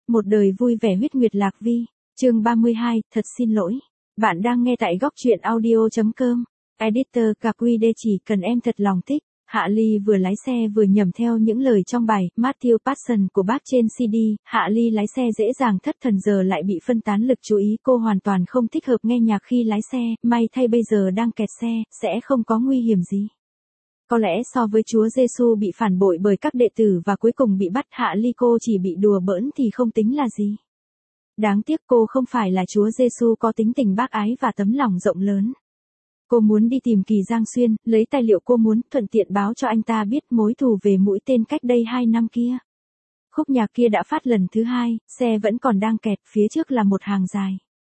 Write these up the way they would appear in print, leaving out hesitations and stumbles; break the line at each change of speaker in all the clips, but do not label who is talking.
Một đời vui vẻ huyết nguyệt lạc vi. Chương 32, thật xin lỗi. Bạn đang nghe tại góc truyện audio.com. Editor QD chỉ cần em thật lòng thích. Hạ Ly vừa lái xe vừa nhẩm theo những lời trong bài Matthew Passion của bác trên CD. Hạ Ly lái xe dễ dàng thất thần giờ lại bị phân tán lực chú ý. Cô hoàn toàn không thích hợp nghe nhạc khi lái xe. May thay bây giờ đang kẹt xe, sẽ không có nguy hiểm gì. Có lẽ so với Chúa Giêsu bị phản bội bởi các đệ tử và cuối cùng bị bắt, Hạ Ly cô chỉ bị đùa bỡn thì không tính là gì. Đáng tiếc cô không phải là Chúa Giêsu có tính tình bác ái và tấm lòng rộng lớn. Cô muốn đi tìm Kỳ Giang Xuyên, lấy tài liệu cô muốn, thuận tiện báo cho anh ta biết mối thù về mũi tên cách đây 2 năm kia. Khúc nhạc kia đã phát lần thứ 2, xe vẫn còn đang kẹt, phía trước là một hàng dài.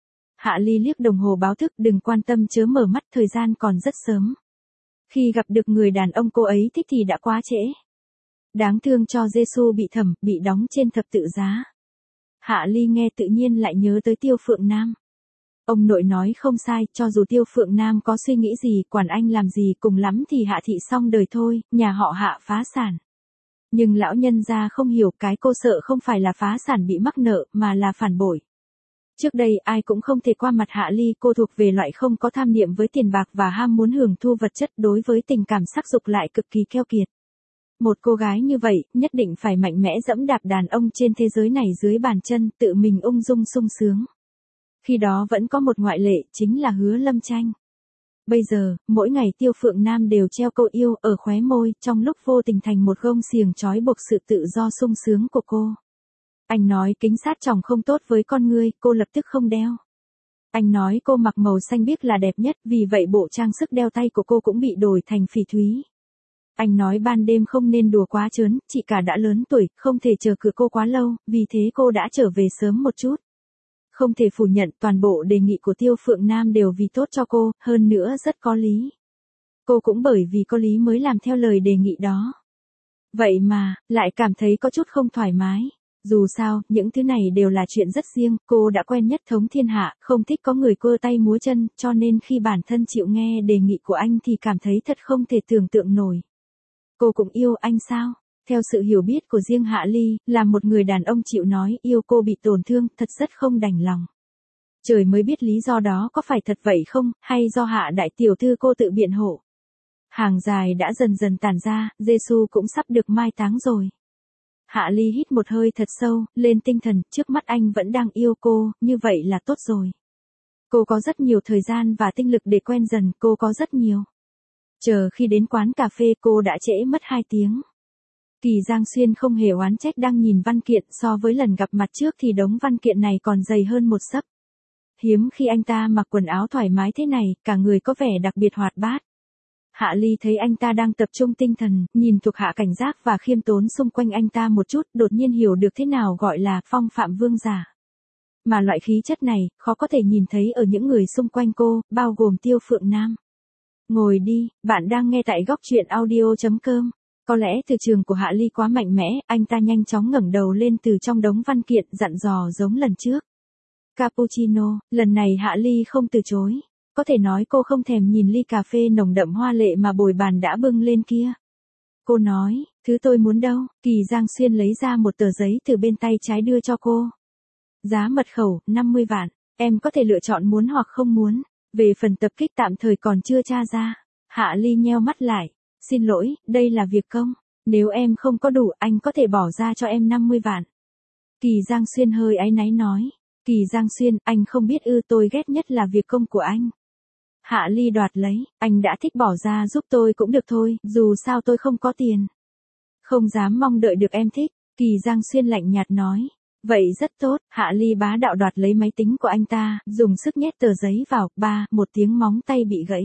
Hạ Ly liếc đồng hồ báo thức, đừng quan tâm chớ mở mắt, thời gian còn rất sớm. Khi gặp được người đàn ông cô ấy thích thì đã quá trễ. Đáng thương cho Giêsu bị đóng trên thập tự giá. Hạ Ly nghe tự nhiên lại nhớ tới Tiêu Phượng Nam. Ông nội nói không sai, cho dù Tiêu Phượng Nam có suy nghĩ gì, quản anh làm gì, cùng lắm thì Hạ thị xong đời thôi, nhà họ Hạ phá sản. Nhưng lão nhân gia không hiểu, cái cô sợ không phải là phá sản bị mắc nợ, mà là phản bội. Trước đây ai cũng không thể qua mặt Hạ Ly, cô thuộc về loại không có tham niệm với tiền bạc và ham muốn hưởng thu vật chất, đối với tình cảm sắc dục lại cực kỳ keo kiệt. Một cô gái như vậy, nhất định phải mạnh mẽ dẫm đạp đàn ông trên thế giới này dưới bàn chân, tự mình ung dung sung sướng. Khi đó vẫn có một ngoại lệ, chính là Hứa Lâm Tranh. Bây giờ, mỗi ngày Tiêu Phượng Nam đều treo câu yêu ở khóe môi, trong lúc vô tình thành một gông xiềng trói buộc sự tự do sung sướng của cô. Anh nói kính sát tròng không tốt với con ngươi, cô lập tức không đeo. Anh nói cô mặc màu xanh biếc là đẹp nhất, vì vậy bộ trang sức đeo tay của cô cũng bị đổi thành phỉ thúy. Anh nói ban đêm không nên đùa quá trớn, chị cả đã lớn tuổi, không thể chờ cửa cô quá lâu, vì thế cô đã trở về sớm một chút. Không thể phủ nhận, toàn bộ đề nghị của Tiêu Phượng Nam đều vì tốt cho cô, hơn nữa rất có lý. Cô cũng bởi vì có lý mới làm theo lời đề nghị đó. Vậy mà, lại cảm thấy có chút không thoải mái. Dù sao, những thứ này đều là chuyện rất riêng, cô đã quen nhất thống thiên hạ, không thích có người quơ tay múa chân, cho nên khi bản thân chịu nghe đề nghị của anh thì cảm thấy thật không thể tưởng tượng nổi. Cô cũng yêu anh sao? Theo sự hiểu biết của riêng Hạ Ly, là một người đàn ông chịu nói yêu cô bị tổn thương, thật rất không đành lòng. Trời mới biết lý do đó có phải thật vậy không, hay do Hạ đại tiểu thư cô tự biện hộ. Hàng dài đã dần dần tản ra, Giêsu cũng sắp được mai táng rồi. Hạ Ly hít một hơi thật sâu, lên tinh thần, trước mắt anh vẫn đang yêu cô, như vậy là tốt rồi. Cô có rất nhiều thời gian và tinh lực để quen dần, cô có rất nhiều. Chờ khi đến quán cà phê cô đã trễ mất 2 tiếng. Kỳ Giang Xuyên không hề oán trách đang nhìn văn kiện, so với lần gặp mặt trước thì đống văn kiện này còn dày hơn một xấp. Hiếm khi anh ta mặc quần áo thoải mái thế này, cả người có vẻ đặc biệt hoạt bát. Hạ Ly thấy anh ta đang tập trung tinh thần, nhìn thuộc hạ cảnh giác và khiêm tốn xung quanh anh ta một chút, đột nhiên hiểu được thế nào gọi là phong phạm vương giả. Mà loại khí chất này, khó có thể nhìn thấy ở những người xung quanh cô, bao gồm Tiêu Phượng Nam. Ngồi đi, bạn đang nghe tại góc truyện audio.com. Có lẽ từ trường của Hạ Ly quá mạnh mẽ, anh ta nhanh chóng ngẩng đầu lên từ trong đống văn kiện, dặn dò giống lần trước. Cappuccino, lần này Hạ Ly không từ chối. Có thể nói cô không thèm nhìn ly cà phê nồng đậm hoa lệ mà bồi bàn đã bưng lên kia. Cô nói, thứ tôi muốn đâu, Kỳ Giang Xuyên lấy ra một tờ giấy từ bên tay trái đưa cho cô. Giá mật khẩu, 50 vạn, em có thể lựa chọn muốn hoặc không muốn. Về phần tập kích tạm thời còn chưa tra ra. Hạ Ly nheo mắt lại. Xin lỗi, đây là việc công. Nếu em không có đủ, anh có thể bỏ ra cho em 50 vạn. Kỳ Giang Xuyên hơi áy náy nói. Kỳ Giang Xuyên, anh không biết ư, tôi ghét nhất là việc công của anh. Hạ Ly đoạt lấy, anh đã thích bỏ ra giúp tôi cũng được thôi, dù sao tôi không có tiền. Không dám mong đợi được em thích, Kỳ Giang Xuyên lạnh nhạt nói. Vậy rất tốt, Hạ Ly bá đạo đoạt lấy máy tính của anh ta, dùng sức nhét tờ giấy vào, một tiếng móng tay bị gãy.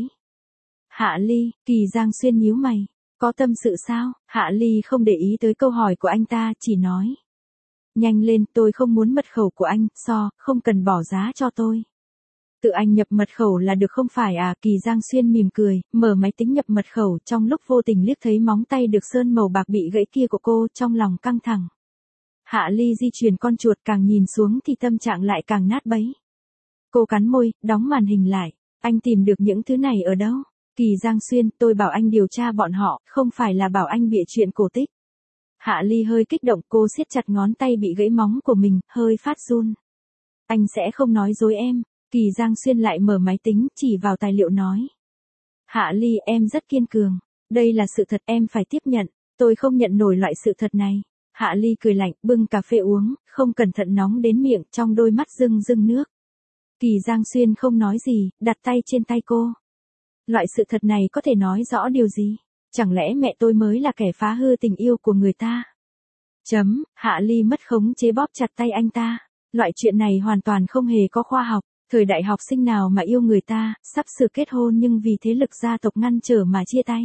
Hạ Ly, Kỳ Giang Xuyên nhíu mày. Có tâm sự sao? Hạ Ly không để ý tới câu hỏi của anh ta, chỉ nói. Nhanh lên, tôi không muốn mật khẩu của anh, không cần bỏ giá cho tôi. Tự anh nhập mật khẩu là được không phải à? Kỳ Giang Xuyên mỉm cười, mở máy tính nhập mật khẩu, trong lúc vô tình liếc thấy móng tay được sơn màu bạc bị gãy kia của cô, trong lòng căng thẳng. Hạ Ly di chuyển con chuột, càng nhìn xuống thì tâm trạng lại càng nát bấy. Cô cắn môi, đóng màn hình lại. Anh tìm được những thứ này ở đâu? Kỳ Giang Xuyên, tôi bảo anh điều tra bọn họ, không phải là bảo anh bịa chuyện cổ tích. Hạ Ly hơi kích động, cô siết chặt ngón tay bị gãy móng của mình, hơi phát run. Anh sẽ không nói dối em. Kỳ Giang Xuyên lại mở máy tính, chỉ vào tài liệu nói. Hạ Ly, em rất kiên cường. Đây là sự thật, em phải tiếp nhận. Tôi không nhận nổi loại sự thật này. Hạ Ly cười lạnh, bưng cà phê uống, không cẩn thận nóng đến miệng, trong đôi mắt rưng rưng nước. Kỳ Giang Xuyên không nói gì, đặt tay trên tay cô. Loại sự thật này có thể nói rõ điều gì? Chẳng lẽ mẹ tôi mới là kẻ phá hư tình yêu của người ta? Hạ Ly mất khống chế bóp chặt tay anh ta. Loại chuyện này hoàn toàn không hề có khoa học. Thời đại học sinh nào mà yêu người ta, sắp sửa kết hôn nhưng vì thế lực gia tộc ngăn trở mà chia tay.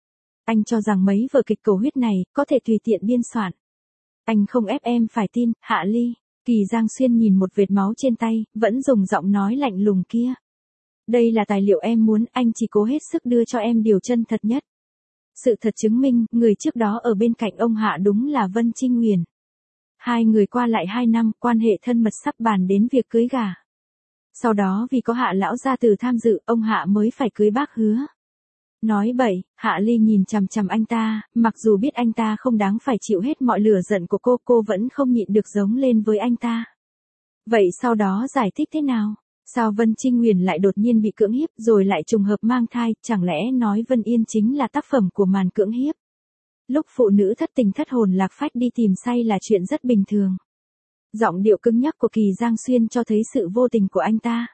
Anh cho rằng mấy vở kịch cầu huyết này có thể tùy tiện biên soạn. Anh không ép em phải tin, Hạ Ly. Kỳ Giang Xuyên nhìn một vệt máu trên tay, vẫn dùng giọng nói lạnh lùng kia. Đây là tài liệu em muốn, anh chỉ cố hết sức đưa cho em điều chân thật nhất. Sự thật chứng minh, người trước đó ở bên cạnh ông Hạ đúng là Vân Trinh Huyền. Hai người qua lại 2 năm, quan hệ thân mật sắp bàn đến việc cưới gả. Sau đó vì có Hạ lão gia tử tham dự, ông Hạ mới phải cưới bác Hứa. Nói bậy, Hạ Ly nhìn chằm chằm anh ta, mặc dù biết anh ta không đáng phải chịu hết mọi lửa giận của cô vẫn không nhịn được giống lên với anh ta. Vậy sau đó giải thích thế nào? Sao Vân Trinh Huyền lại đột nhiên bị cưỡng hiếp rồi lại trùng hợp mang thai, chẳng lẽ nói Vân Yên chính là tác phẩm của màn cưỡng hiếp? Lúc phụ nữ thất tình thất hồn lạc phách đi tìm say là chuyện rất bình thường. Giọng điệu cứng nhắc của Kỳ Giang Xuyên cho thấy sự vô tình của anh ta.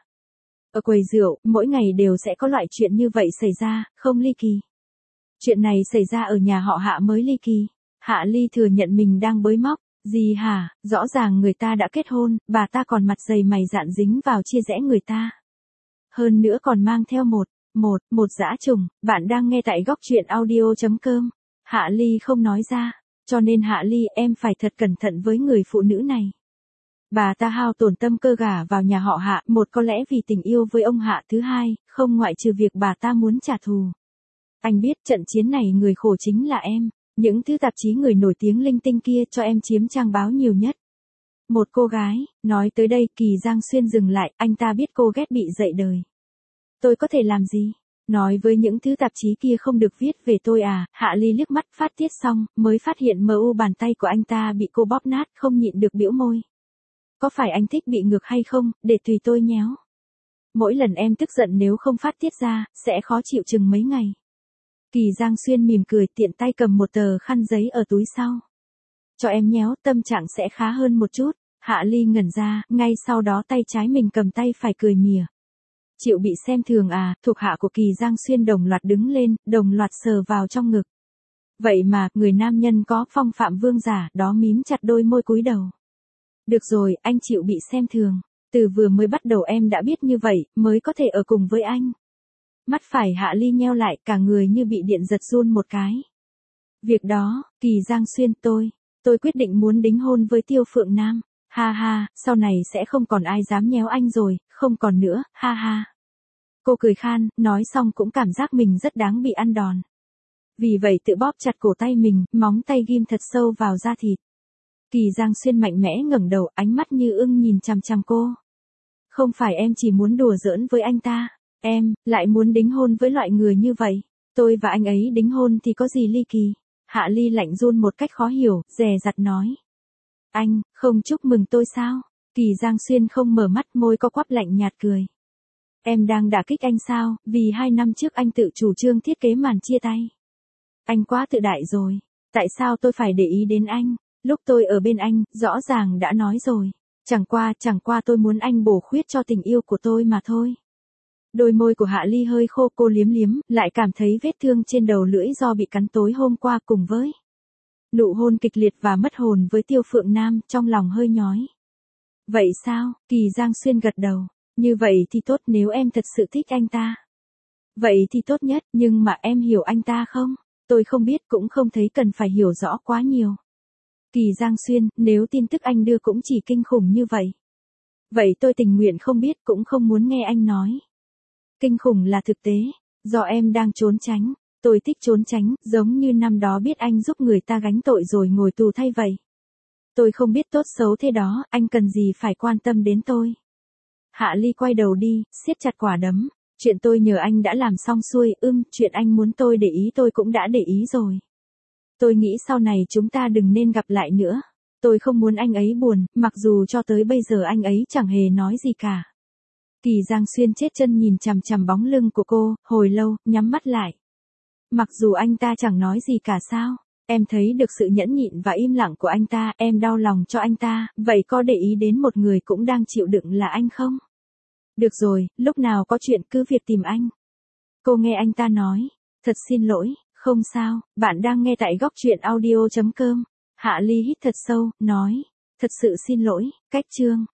Ở quầy rượu, mỗi ngày đều sẽ có loại chuyện như vậy xảy ra, không ly kỳ. Chuyện này xảy ra ở nhà họ Hạ mới ly kỳ. Hạ Ly thừa nhận mình đang bới móc. Gì hả, rõ ràng người ta đã kết hôn, bà ta còn mặt dày mày dạn dính vào chia rẽ người ta. Hơn nữa còn mang theo một dã trùng. Bạn đang nghe tại góc truyện audio.com. Hạ Ly không nói ra, cho nên Hạ Ly, em phải thật cẩn thận với người phụ nữ này. Bà ta hao tổn tâm cơ gả vào nhà họ Hạ, một có lẽ vì tình yêu với ông Hạ, thứ hai, không ngoại trừ việc bà ta muốn trả thù. Anh biết trận chiến này người khổ chính là em. Những thứ tạp chí người nổi tiếng linh tinh kia cho em chiếm trang báo nhiều nhất. Một cô gái, nói tới đây Kỳ Giang Xuyên dừng lại, anh ta biết cô ghét bị dạy đời. Tôi có thể làm gì? Nói với những thứ tạp chí kia không được viết về tôi à? Hạ Ly liếc mắt phát tiết xong, mới phát hiện bàn tay của anh ta bị cô bóp nát, không nhịn được bĩu môi. Có phải anh thích bị ngược hay không, để tùy tôi nhéo. Mỗi lần em tức giận nếu không phát tiết ra, sẽ khó chịu chừng mấy ngày. Kỳ Giang Xuyên mỉm cười, tiện tay cầm một tờ khăn giấy ở túi sau. Cho em nhéo, tâm trạng sẽ khá hơn một chút. Hạ Ly ngẩn ra, ngay sau đó tay trái mình cầm tay phải cười mỉa. Chịu bị xem thường à? Thuộc hạ của Kỳ Giang Xuyên đồng loạt đứng lên, đồng loạt sờ vào trong ngực. Vậy mà, người nam nhân có phong phạm vương giả, đó mím chặt đôi môi cúi đầu. Được rồi, anh chịu bị xem thường. Từ vừa mới bắt đầu em đã biết như vậy, mới có thể ở cùng với anh. Mắt phải Hạ Ly nheo lại, cả người như bị điện giật run một cái. Việc đó, Kỳ Giang Xuyên, tôi quyết định muốn đính hôn với Tiêu Phượng Nam. Ha ha, sau này sẽ không còn ai dám nhéo anh rồi, không còn nữa, ha ha. Cô cười khan, nói xong cũng cảm giác mình rất đáng bị ăn đòn. Vì vậy tự bóp chặt cổ tay mình, móng tay ghim thật sâu vào da thịt. Kỳ Giang Xuyên mạnh mẽ ngẩng đầu, ánh mắt như ưng nhìn chằm chằm cô. Không phải em chỉ muốn đùa giỡn với anh ta. Em, lại muốn đính hôn với loại người như vậy. Tôi và anh ấy đính hôn thì có gì ly kỳ. Hạ Ly lạnh run một cách khó hiểu, dè dặt nói. Anh, không chúc mừng tôi sao? Kỳ Giang Xuyên không mở mắt, môi co quắp lạnh nhạt cười. Em đang đả kích anh sao, vì 2 năm trước anh tự chủ trương thiết kế màn chia tay. Anh quá tự đại rồi. Tại sao tôi phải để ý đến anh? Lúc tôi ở bên anh, rõ ràng đã nói rồi. Chẳng qua tôi muốn anh bổ khuyết cho tình yêu của tôi mà thôi. Đôi môi của Hạ Ly hơi khô, cô liếm liếm, lại cảm thấy vết thương trên đầu lưỡi do bị cắn tối hôm qua cùng với nụ hôn kịch liệt và mất hồn với Tiêu Phượng Nam, trong lòng hơi nhói. Vậy sao? Kỳ Giang Xuyên gật đầu. Như vậy thì tốt, nếu em thật sự thích anh ta. Vậy thì tốt nhất, nhưng mà em hiểu anh ta không? Tôi không biết, cũng không thấy cần phải hiểu rõ quá nhiều. Kỳ Giang Xuyên, nếu tin tức anh đưa cũng chỉ kinh khủng như vậy. Vậy tôi tình nguyện không biết, cũng không muốn nghe anh nói. Kinh khủng là thực tế, do em đang trốn tránh. Tôi thích trốn tránh, giống như năm đó biết anh giúp người ta gánh tội rồi ngồi tù thay vậy. Tôi không biết tốt xấu thế đó, anh cần gì phải quan tâm đến tôi. Hạ Ly quay đầu đi, siết chặt quả đấm. Chuyện tôi nhờ anh đã làm xong xuôi, chuyện anh muốn tôi để ý tôi cũng đã để ý rồi. Tôi nghĩ sau này chúng ta đừng nên gặp lại nữa. Tôi không muốn anh ấy buồn, mặc dù cho tới bây giờ anh ấy chẳng hề nói gì cả. Kỳ Giang Xuyên chết chân nhìn chằm chằm bóng lưng của cô, hồi lâu, nhắm mắt lại. Mặc dù anh ta chẳng nói gì cả sao? Em thấy được sự nhẫn nhịn và im lặng của anh ta, em đau lòng cho anh ta, vậy có để ý đến một người cũng đang chịu đựng là anh không? Được rồi, lúc nào có chuyện cứ việc tìm anh. Cô nghe anh ta nói, thật xin lỗi, không sao, bạn đang nghe tại góc truyện audio.com. Hạ Ly hít thật sâu, nói, thật sự xin lỗi, cách chương.